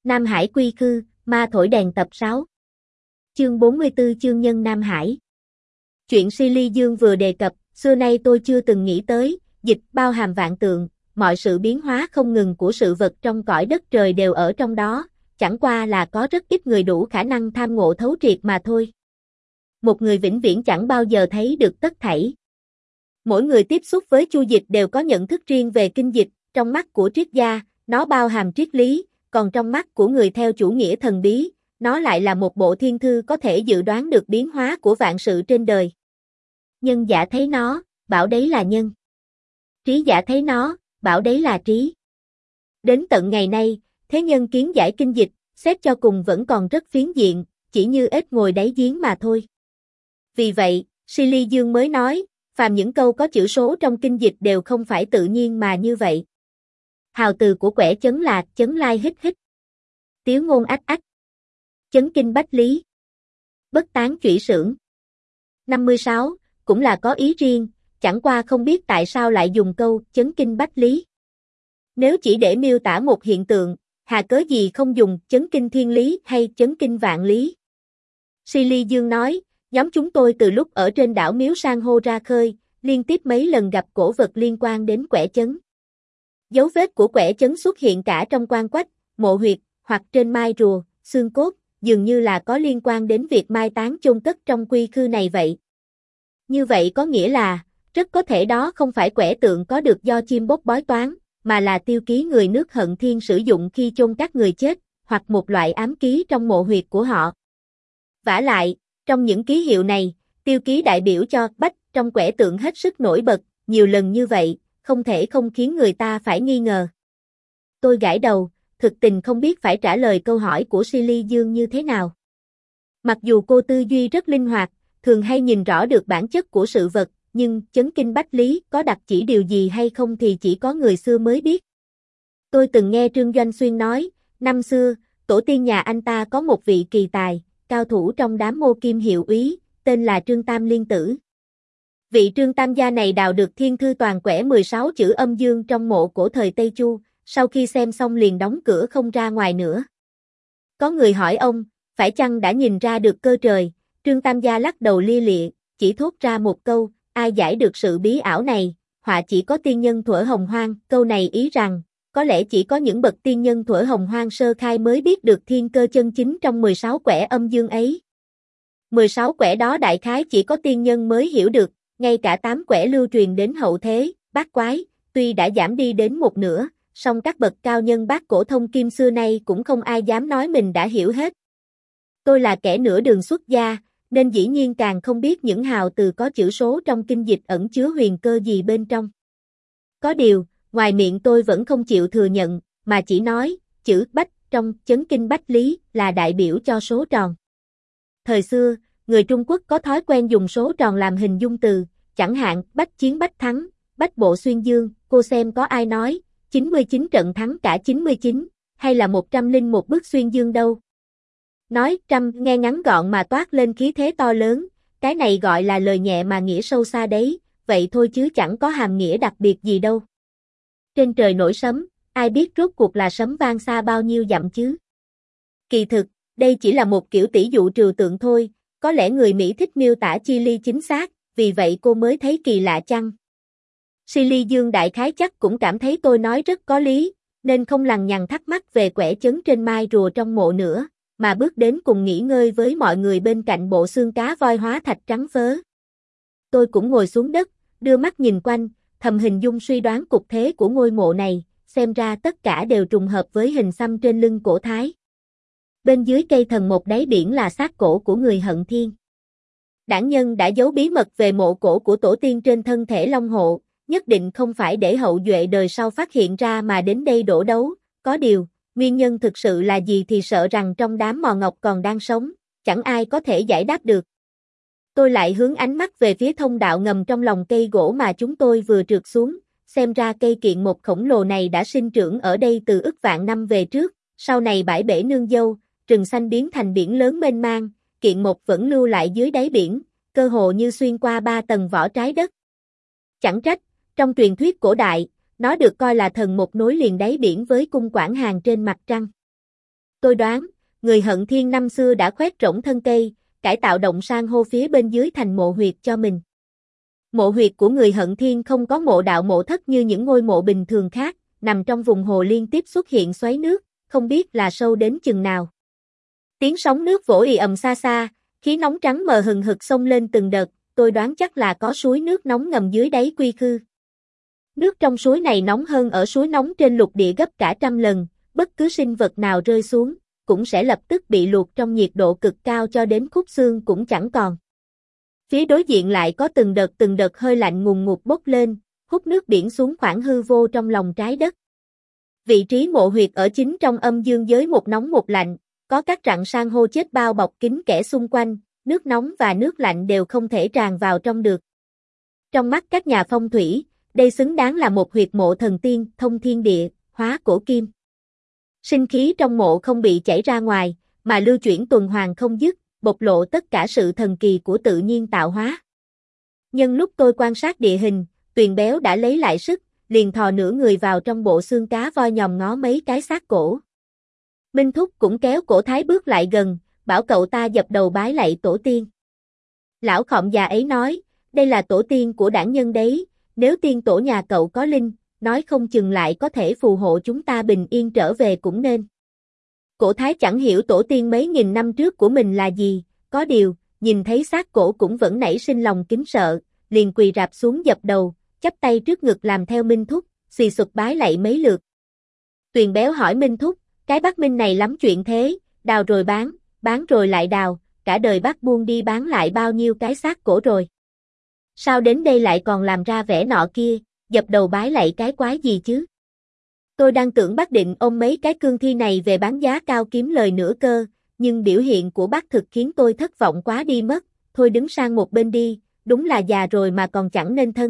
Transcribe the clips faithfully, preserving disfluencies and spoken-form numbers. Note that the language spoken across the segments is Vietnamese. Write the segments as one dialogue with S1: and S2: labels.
S1: Nam Hải quy khư, ma thổi đèn tập sáu. Chương bốn mươi tư chương nhân Nam Hải. Chuyện Silly Dương vừa đề cập, xưa nay tôi chưa từng nghĩ tới, dịch bao hàm vạn tượng, mọi sự biến hóa không ngừng của sự vật trong cõi đất trời đều ở trong đó, chẳng qua là có rất ít người đủ khả năng tham ngộ thấu triệt mà thôi. Một người vĩnh viễn chẳng bao giờ thấy được tất thảy. Mỗi người tiếp xúc với chu dịch đều có nhận thức riêng về kinh dịch, trong mắt của triết gia, nó bao hàm triết lý, còn trong mắt của người theo chủ nghĩa thần bí, nó lại là một bộ thiên thư có thể dự đoán được biến hóa của vạn sự trên đời. Nhân giả thấy nó, bảo đấy là nhân. Trí giả thấy nó, bảo đấy là trí. Đến tận ngày nay, thế nhân kiến giải kinh dịch, xét cho cùng vẫn còn rất phiến diện, chỉ như ếch ngồi đáy giếng mà thôi. Vì vậy, Silly Dương mới nói, phàm những câu có chữ số trong kinh dịch đều không phải tự nhiên mà như vậy. Hào từ của quẻ chấn là chấn lai hít hít. Tiếu ngôn ách ách. Chấn kinh bách lý. Bất tán chủy xưởng. năm mươi sáu, cũng là có ý riêng, chẳng qua không biết tại sao lại dùng câu chấn kinh bách lý. Nếu chỉ để miêu tả một hiện tượng, hà cớ gì không dùng chấn kinh thiên lý hay chấn kinh vạn lý. Silly Dương nói, nhóm chúng tôi từ lúc ở trên đảo Miếu San hô ra khơi, liên tiếp mấy lần gặp cổ vật liên quan đến quẻ chấn. Dấu vết của quẻ chấn xuất hiện cả trong quan quách, mộ huyệt, hoặc trên mai rùa, xương cốt, dường như là có liên quan đến việc mai táng chôn cất trong quy khư này vậy. Như vậy có nghĩa là, rất có thể đó không phải quẻ tượng có được do chim bóp bói toán, mà là tiêu ký người nước Hận Thiên sử dụng khi chôn các người chết, hoặc một loại ám ký trong mộ huyệt của họ. Vả lại, trong những ký hiệu này, tiêu ký đại biểu cho bách trong quẻ tượng hết sức nổi bật, nhiều lần như vậy, không thể không khiến người ta phải nghi ngờ. Tôi gãi đầu, thực tình không biết phải trả lời câu hỏi của Silly Dương như thế nào. Mặc dù cô tư duy rất linh hoạt, thường hay nhìn rõ được bản chất của sự vật, nhưng chấn kinh bách lý có đặc chỉ điều gì hay không thì chỉ có người xưa mới biết. Tôi từng nghe Trương Doanh Xuyên nói, năm xưa, tổ tiên nhà anh ta có một vị kỳ tài, cao thủ trong đám mô kim hiệu úy, tên là Trương Tam Liên Tử. Vị Trương Tam gia này đào được thiên thư toàn quẻ mười sáu chữ âm dương trong mộ cổ thời Tây Chu, sau khi xem xong liền đóng cửa không ra ngoài nữa. Có người hỏi ông, phải chăng đã nhìn ra được cơ trời, Trương Tam gia lắc đầu lia lịa, chỉ thốt ra một câu, ai giải được sự bí ảo này, họa chỉ có tiên nhân thuở hồng hoang, câu này ý rằng, có lẽ chỉ có những bậc tiên nhân thuở hồng hoang sơ khai mới biết được thiên cơ chân chính trong mười sáu quẻ âm dương ấy. mười sáu quẻ đó đại khái chỉ có tiên nhân mới hiểu được, ngay cả tám quẻ lưu truyền đến hậu thế, bát quái, tuy đã giảm đi đến một nửa, song các bậc cao nhân bát cổ thông kim xưa nay cũng không ai dám nói mình đã hiểu hết. Tôi là kẻ nửa đường xuất gia, nên dĩ nhiên càng không biết những hào từ có chữ số trong kinh dịch ẩn chứa huyền cơ gì bên trong. Có điều, ngoài miệng tôi vẫn không chịu thừa nhận, mà chỉ nói, chữ bách trong chấn kinh bách lý là đại biểu cho số tròn. Thời xưa, người Trung Quốc có thói quen dùng số tròn làm hình dung từ, chẳng hạn bách chiến bách thắng, bách bộ xuyên dương, cô xem có ai nói, chín mươi chín trận thắng cả chín mươi chín, hay là một trăm lẻ một bước xuyên dương đâu. Nói trăm nghe ngắn gọn mà toát lên khí thế to lớn, cái này gọi là lời nhẹ mà nghĩa sâu xa đấy, vậy thôi chứ chẳng có hàm nghĩa đặc biệt gì đâu. Trên trời nổi sấm, ai biết rốt cuộc là sấm vang xa bao nhiêu dặm chứ. Kỳ thực, đây chỉ là một kiểu tỷ dụ trừu tượng thôi, có lẽ người Mỹ thích miêu tả chi ly chính xác, vì vậy cô mới thấy kỳ lạ chăng. Silly Dương đại khái chắc cũng cảm thấy tôi nói rất có lý, nên không lằng nhằng thắc mắc về quẻ chấn trên mai rùa trong mộ nữa, mà bước đến cùng nghỉ ngơi với mọi người bên cạnh bộ xương cá voi hóa thạch trắng phớ. Tôi cũng ngồi xuống đất, đưa mắt nhìn quanh, thầm hình dung suy đoán cục thế của ngôi mộ này, xem ra tất cả đều trùng hợp với hình xăm trên lưng cổ Thái. Bên dưới cây thần một đáy biển là xác cổ của người Hận Thiên. Đảng nhân đã giấu bí mật về mộ cổ của tổ tiên trên thân thể Long Hộ, nhất định không phải để hậu duệ đời sau phát hiện ra mà đến đây đổ đấu, có điều, nguyên nhân thực sự là gì thì sợ rằng trong đám mò ngọc còn đang sống, chẳng ai có thể giải đáp được. Tôi lại hướng ánh mắt về phía thông đạo ngầm trong lòng cây gỗ mà chúng tôi vừa trượt xuống, xem ra cây kiện một khổng lồ này đã sinh trưởng ở đây từ ức vạn năm về trước, sau này bãi bể nương dâu, rừng xanh biến thành biển lớn mênh mang, kiện một vẫn lưu lại dưới đáy biển, cơ hồ như xuyên qua ba tầng vỏ trái đất. Chẳng trách, trong truyền thuyết cổ đại, nó được coi là thần một nối liền đáy biển với cung Quảng Hàn trên mặt trăng. Tôi đoán, người Hận Thiên năm xưa đã khoét rỗng thân cây, cải tạo động san hô phía bên dưới thành mộ huyệt cho mình. Mộ huyệt của người Hận Thiên không có mộ đạo mộ thất như những ngôi mộ bình thường khác, nằm trong vùng hồ liên tiếp xuất hiện xoáy nước, không biết là sâu đến chừng nào. Tiếng sóng nước vỗ ì ầm xa xa, khí nóng trắng mờ hừng hực xông lên từng đợt, tôi đoán chắc là có suối nước nóng ngầm dưới đáy quy khư. Nước trong suối này nóng hơn ở suối nóng trên lục địa gấp cả trăm lần, bất cứ sinh vật nào rơi xuống, cũng sẽ lập tức bị luộc trong nhiệt độ cực cao cho đến khúc xương cũng chẳng còn. Phía đối diện lại có từng đợt từng đợt hơi lạnh ngùn ngụt bốc lên, hút nước biển xuống khoảng hư vô trong lòng trái đất. Vị trí mộ huyệt ở chính trong âm dương giới một nóng một lạnh, có các rặng san hô chết bao bọc kín kẽ xung quanh, nước nóng và nước lạnh đều không thể tràn vào trong được. Trong mắt các nhà phong thủy, đây xứng đáng là một huyệt mộ thần tiên, thông thiên địa, hóa cổ kim. Sinh khí trong mộ không bị chảy ra ngoài, mà lưu chuyển tuần hoàn không dứt, bộc lộ tất cả sự thần kỳ của tự nhiên tạo hóa. Nhân lúc tôi quan sát địa hình, Tuyền Béo đã lấy lại sức, liền thò nửa người vào trong bộ xương cá voi nhòm ngó mấy cái xác cổ. Minh Thúc cũng kéo cổ Thái bước lại gần, bảo cậu ta dập đầu bái lạy tổ tiên. Lão khọm già ấy nói, đây là tổ tiên của đảng nhân đấy, nếu tiên tổ nhà cậu có linh, nói không chừng lại có thể phù hộ chúng ta bình yên trở về cũng nên. Cổ Thái chẳng hiểu tổ tiên mấy nghìn năm trước của mình là gì, có điều, nhìn thấy xác cổ cũng vẫn nảy sinh lòng kính sợ, liền quỳ rạp xuống dập đầu, chắp tay trước ngực làm theo Minh Thúc, xì xụt bái lạy mấy lượt. Tuyền Béo hỏi Minh Thúc, cái bác Minh này lắm chuyện thế, đào rồi bán, bán rồi lại đào, cả đời bác buông đi bán lại bao nhiêu cái xác cổ rồi. Sao đến đây lại còn làm ra vẻ nọ kia, dập đầu bái lạy cái quái gì chứ? Tôi đang tưởng bác định ôm mấy cái cương thi này về bán giá cao kiếm lời nữa cơ, nhưng biểu hiện của bác thực khiến tôi thất vọng quá đi mất, thôi đứng sang một bên đi, đúng là già rồi mà còn chẳng nên thân.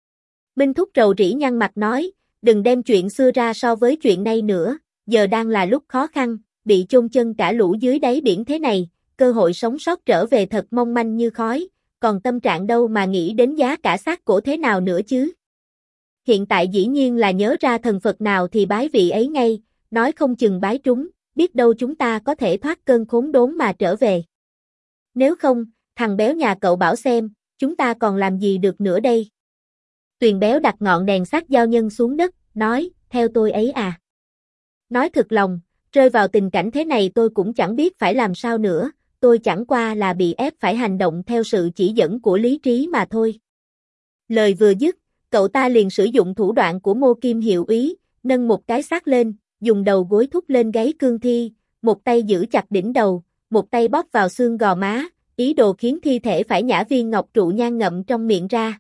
S1: Minh Thúc rầu rĩ nhăn mặt nói, đừng đem chuyện xưa ra so với chuyện nay nữa, giờ đang là lúc khó khăn, bị chôn chân cả lũ dưới đáy biển thế này, cơ hội sống sót trở về thật mong manh như khói, còn tâm trạng đâu mà nghĩ đến giá cả xác cổ thế nào nữa chứ. Hiện tại dĩ nhiên là nhớ ra thần Phật nào thì bái vị ấy ngay, nói không chừng bái trúng, biết đâu chúng ta có thể thoát cơn khốn đốn mà trở về. Nếu không, thằng béo nhà cậu bảo xem, chúng ta còn làm gì được nữa đây. Tuyền Béo đặt ngọn đèn sát giao nhân xuống đất, nói, theo tôi ấy à. Nói thực lòng, rơi vào tình cảnh thế này tôi cũng chẳng biết phải làm sao nữa, tôi chẳng qua là bị ép phải hành động theo sự chỉ dẫn của lý trí mà thôi. Lời vừa dứt, cậu ta liền sử dụng thủ đoạn của Mô Kim hiệu úy, nâng một cái xác lên, dùng đầu gối thúc lên gáy cương thi, một tay giữ chặt đỉnh đầu, một tay bóp vào xương gò má, ý đồ khiến thi thể phải nhả viên ngọc trụ nhang ngậm trong miệng ra.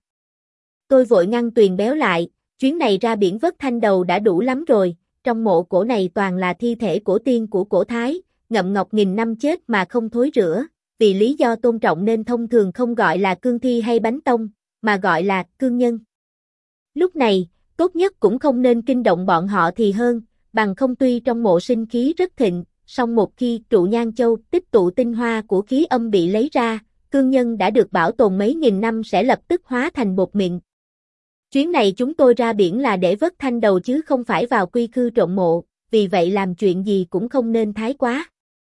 S1: Tôi vội ngăn Tuyền Béo lại, chuyến này ra biển vớt thanh đầu đã đủ lắm rồi, trong mộ cổ này toàn là thi thể cổ tiên của cổ Thái, ngậm ngọc nghìn năm chết mà không thối rữa, vì lý do tôn trọng nên thông thường không gọi là cương thi hay bánh tông, mà gọi là cương nhân. Lúc này, tốt nhất cũng không nên kinh động bọn họ thì hơn, bằng không tuy trong mộ sinh khí rất thịnh, song một khi trụ nhang châu tích tụ tinh hoa của khí âm bị lấy ra, cương nhân đã được bảo tồn mấy nghìn năm sẽ lập tức hóa thành bột mịn. Chuyến này chúng tôi ra biển là để vớt thanh đầu chứ không phải vào quy khư trộm mộ, vì vậy làm chuyện gì cũng không nên thái quá.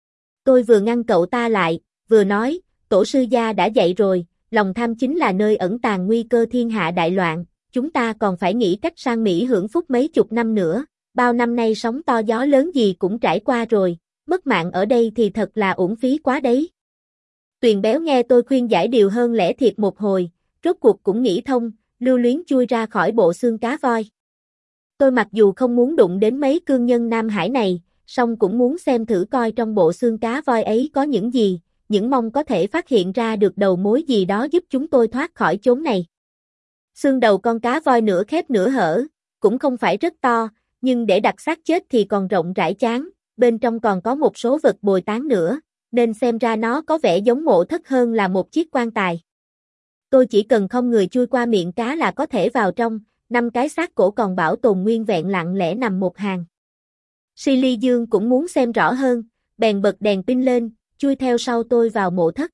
S1: Tôi vừa ngăn cậu ta lại, vừa nói, tổ sư gia đã dạy rồi, lòng tham chính là nơi ẩn tàng nguy cơ thiên hạ đại loạn, chúng ta còn phải nghĩ cách sang Mỹ hưởng phúc mấy chục năm nữa, bao năm nay sóng to gió lớn gì cũng trải qua rồi, mất mạng ở đây thì thật là uổng phí quá đấy. Tuyền Béo nghe tôi khuyên giải điều hơn lẽ thiệt một hồi, rốt cuộc cũng nghĩ thông, lưu luyến chui ra khỏi bộ xương cá voi. Tôi mặc dù không muốn đụng đến mấy cương nhân Nam Hải này, song cũng muốn xem thử coi trong bộ xương cá voi ấy có những gì, những mong có thể phát hiện ra được đầu mối gì đó giúp chúng tôi thoát khỏi chốn này. Xương đầu con cá voi nửa khép nửa hở, cũng không phải rất to, nhưng để đặt xác chết thì còn rộng rãi chán, bên trong còn có một số vật bồi tán nữa, nên xem ra nó có vẻ giống mộ thất hơn là một chiếc quan tài. Tôi chỉ cần không người chui qua miệng cá là có thể vào trong, năm cái xác cổ còn bảo tồn nguyên vẹn lặng lẽ nằm một hàng. Silly Dương cũng muốn xem rõ hơn, bèn bật đèn pin lên, chui theo sau tôi vào mộ thất.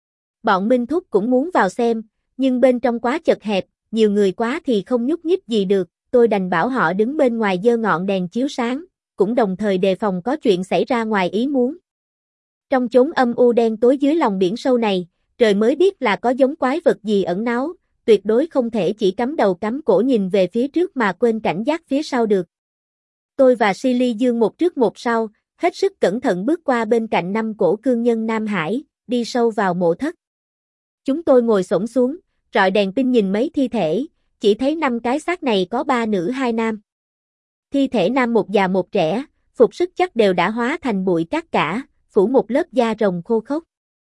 S1: Bọn Minh Thúc cũng muốn vào xem, nhưng bên trong quá chật hẹp, nhiều người quá thì không nhúc nhích gì được, tôi đành bảo họ đứng bên ngoài giơ ngọn đèn chiếu sáng, cũng đồng thời đề phòng có chuyện xảy ra ngoài ý muốn. Trong chốn âm u đen tối dưới lòng biển sâu này, trời mới biết là có giống quái vật gì ẩn náu, tuyệt đối không thể chỉ cắm đầu cắm cổ nhìn về phía trước mà quên cảnh giác phía sau được. Tôi và Silly Dương một trước một sau, hết sức cẩn thận bước qua bên cạnh năm cổ cương nhân Nam Hải, đi sâu vào mộ thất. Chúng tôi ngồi xổm xuống, rọi đèn pin nhìn mấy thi thể, chỉ thấy năm cái xác này có ba nữ hai nam. Thi thể nam một già một trẻ, phục sức chắc đều đã hóa thành bụi cát cả, phủ một lớp da rồng khô khốc.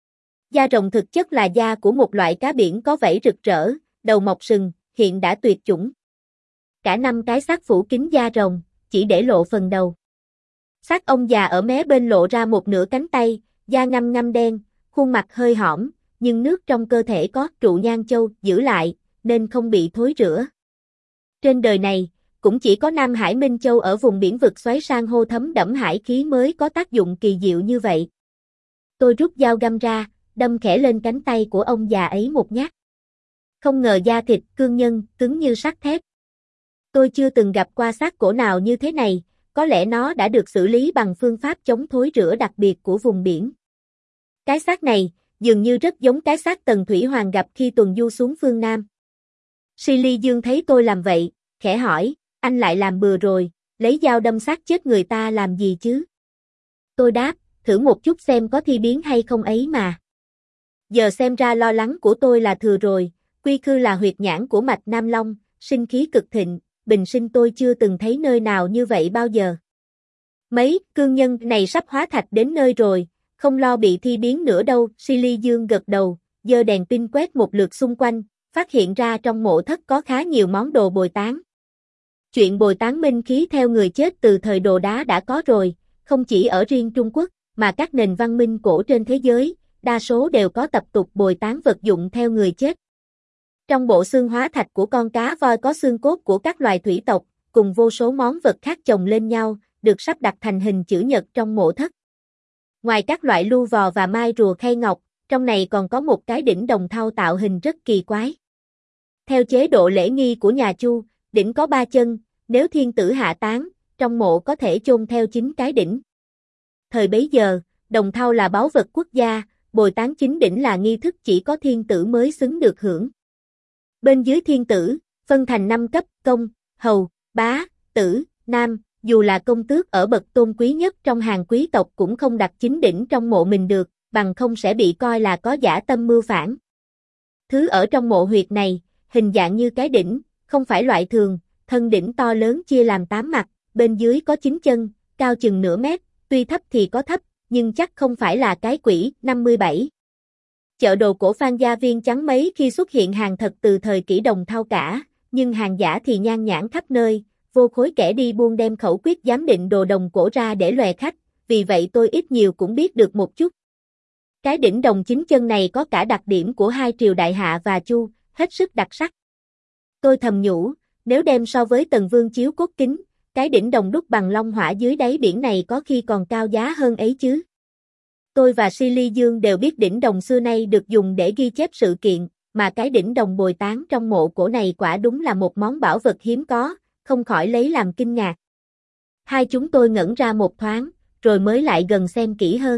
S1: Da rồng thực chất là da của một loại cá biển có vảy rực rỡ, đầu mọc sừng, hiện đã tuyệt chủng. Cả năm cái xác phủ kín da rồng, chỉ để lộ phần đầu. Xác ông già ở mé bên lộ ra một nửa cánh tay, da ngăm ngăm đen, khuôn mặt hơi hõm, nhưng nước trong cơ thể có trụ nhang châu giữ lại, nên không bị thối rữa. Trên đời này, cũng chỉ có Nam Hải Minh Châu ở vùng biển vực xoáy san hô thấm đẫm hải khí mới có tác dụng kỳ diệu như vậy. Tôi rút dao găm ra, đâm khẽ lên cánh tay của ông già ấy một nhát. Không ngờ da thịt cương nhân cứng như sắt thép. Tôi chưa từng gặp qua xác cổ nào như thế này, có lẽ nó đã được xử lý bằng phương pháp chống thối rữa đặc biệt của vùng biển. Cái xác này, dường như rất giống cái xác Tần Thủy Hoàng gặp khi tuần du xuống phương Nam. Silly Dương thấy tôi làm vậy, khẽ hỏi, anh lại làm bừa rồi, lấy dao đâm xác chết người ta làm gì chứ? Tôi đáp, thử một chút xem có thi biến hay không ấy mà. Giờ xem ra lo lắng của tôi là thừa rồi, quy khư là huyệt nhãn của mạch Nam Long, sinh khí cực thịnh, bình sinh tôi chưa từng thấy nơi nào như vậy bao giờ. Mấy cương nhân này sắp hóa thạch đến nơi rồi, không lo bị thi biến nữa đâu. Silly Dương gật đầu, giơ đèn pin quét một lượt xung quanh, phát hiện ra trong mộ thất có khá nhiều món đồ bồi táng. Chuyện bồi táng minh khí theo người chết từ thời đồ đá đã có rồi, không chỉ ở riêng Trung Quốc, mà các nền văn minh cổ trên thế giới, đa số đều có tập tục bồi táng vật dụng theo người chết. Trong bộ xương hóa thạch của con cá voi có xương cốt của các loài thủy tộc, cùng vô số món vật khác chồng lên nhau, được sắp đặt thành hình chữ nhật trong mộ thất. Ngoài các loại lưu vò và mai rùa khay ngọc, trong này còn có một cái đỉnh đồng thau tạo hình rất kỳ quái. Theo chế độ lễ nghi của nhà Chu, đỉnh có ba chân, nếu thiên tử hạ táng, trong mộ có thể chôn theo chín cái đỉnh. Thời bấy giờ, đồng thau là báu vật quốc gia, bồi táng chín đỉnh là nghi thức chỉ có thiên tử mới xứng được hưởng. Bên dưới thiên tử, phân thành năm cấp, công, hầu, bá, tử, nam, dù là công tước ở bậc tôn quý nhất trong hàng quý tộc cũng không đặt chín đỉnh trong mộ mình được, bằng không sẽ bị coi là có dã tâm mưu phản. Thứ ở trong mộ huyệt này, hình dạng như cái đỉnh, không phải loại thường, thân đỉnh to lớn chia làm tám mặt, bên dưới có chín chân, cao chừng nửa mét, tuy thấp thì có thấp, nhưng chắc không phải là cái quỷ. năm mươi bảy. Chợ đồ cổ Phan Gia Viên chẳng mấy khi xuất hiện hàng thật từ thời kỷ đồng thau cả, nhưng hàng giả thì nhan nhản khắp nơi, vô khối kẻ đi buôn đem khẩu quyết giám định đồ đồng cổ ra để lòe khách, vì vậy tôi ít nhiều cũng biết được một chút. Cái đỉnh đồng chín chân này có cả đặc điểm của hai triều Đại Hạ và Chu, hết sức đặc sắc. Tôi thầm nhủ, nếu đem so với Tần Vương chiếu cốt kính, cái đỉnh đồng đúc bằng long hỏa dưới đáy biển này có khi còn cao giá hơn ấy chứ. Tôi và Silly Dương đều biết đỉnh đồng xưa nay được dùng để ghi chép sự kiện, mà cái đỉnh đồng bồi táng trong mộ cổ này quả đúng là một món bảo vật hiếm có, không khỏi lấy làm kinh ngạc. Hai chúng tôi ngẩn ra một thoáng, rồi mới lại gần xem kỹ hơn.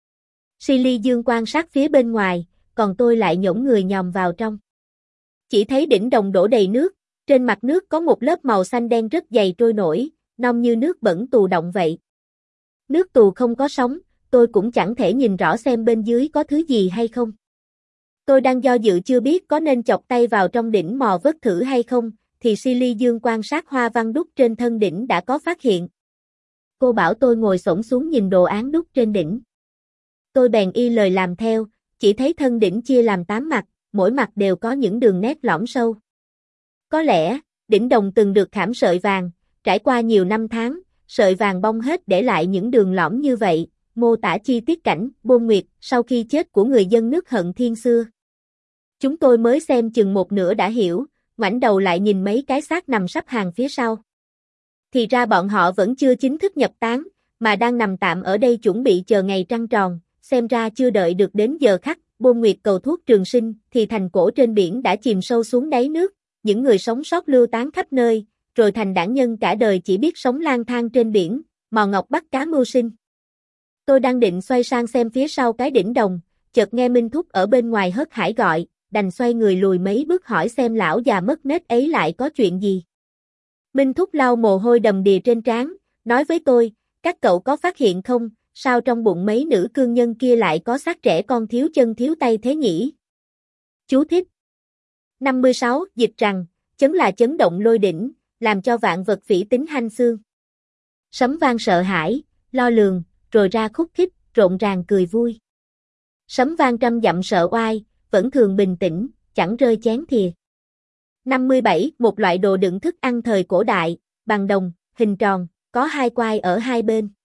S1: Silly Dương quan sát phía bên ngoài, còn tôi lại nhổn người nhòm vào trong. Chỉ thấy đỉnh đồng đổ đầy nước, trên mặt nước có một lớp màu xanh đen rất dày trôi nổi, nông như nước bẩn tù động vậy. Nước tù không có sóng, tôi cũng chẳng thể nhìn rõ xem bên dưới có thứ gì hay không. Tôi đang do dự chưa biết có nên chọc tay vào trong đỉnh mò vớt thử hay không, thì Silly Dương quan sát hoa văn đúc trên thân đỉnh đã có phát hiện. Cô bảo tôi ngồi xổm xuống nhìn đồ án đúc trên đỉnh. Tôi bèn y lời làm theo, chỉ thấy thân đỉnh chia làm tám mặt, mỗi mặt đều có những đường nét lõm sâu. Có lẽ, đỉnh đồng từng được khảm sợi vàng, trải qua nhiều năm tháng, sợi vàng bong hết để lại những đường lõm như vậy, mô tả chi tiết cảnh Bôn Nguyệt sau khi chết của người dân nước Hận Thiên xưa. Chúng tôi mới xem chừng một nửa đã hiểu, ngoảnh đầu lại nhìn mấy cái xác nằm sắp hàng phía sau. Thì ra bọn họ vẫn chưa chính thức nhập táng, mà đang nằm tạm ở đây chuẩn bị chờ ngày trăng tròn, xem ra chưa đợi được đến giờ khắc Bôn Nguyệt cầu thuốc trường sinh, thì thành cổ trên biển đã chìm sâu xuống đáy nước, những người sống sót lưu tán khắp nơi, rồi thành đảng nhân cả đời chỉ biết sống lang thang trên biển, Mò ngọc bắt cá mưu sinh. Tôi đang định xoay sang xem phía sau cái đỉnh đồng, chợt nghe Minh Thúc ở bên ngoài hớt hải gọi, đành xoay người lùi mấy bước hỏi xem lão già mất nết ấy lại có chuyện gì. Minh Thúc lau mồ hôi đầm đìa trên trán, nói với tôi, các cậu có phát hiện không, sao trong bụng mấy nữ cương nhân kia lại có xác trẻ con thiếu chân thiếu tay thế nhỉ? Chú thích. năm mươi sáu, dịch rằng, chấn là chấn động lôi đỉnh, làm cho vạn vật phỉ tính hanh xương. Sấm vang sợ hãi, lo lường, rồi ra khúc khích, rộn ràng cười vui. Sấm vang trăm dặm sợ oai, vẫn thường bình tĩnh, chẳng rơi chén thìa. năm mươi bảy, một loại đồ đựng thức ăn thời cổ đại, bằng đồng, hình tròn, có hai quai ở hai bên.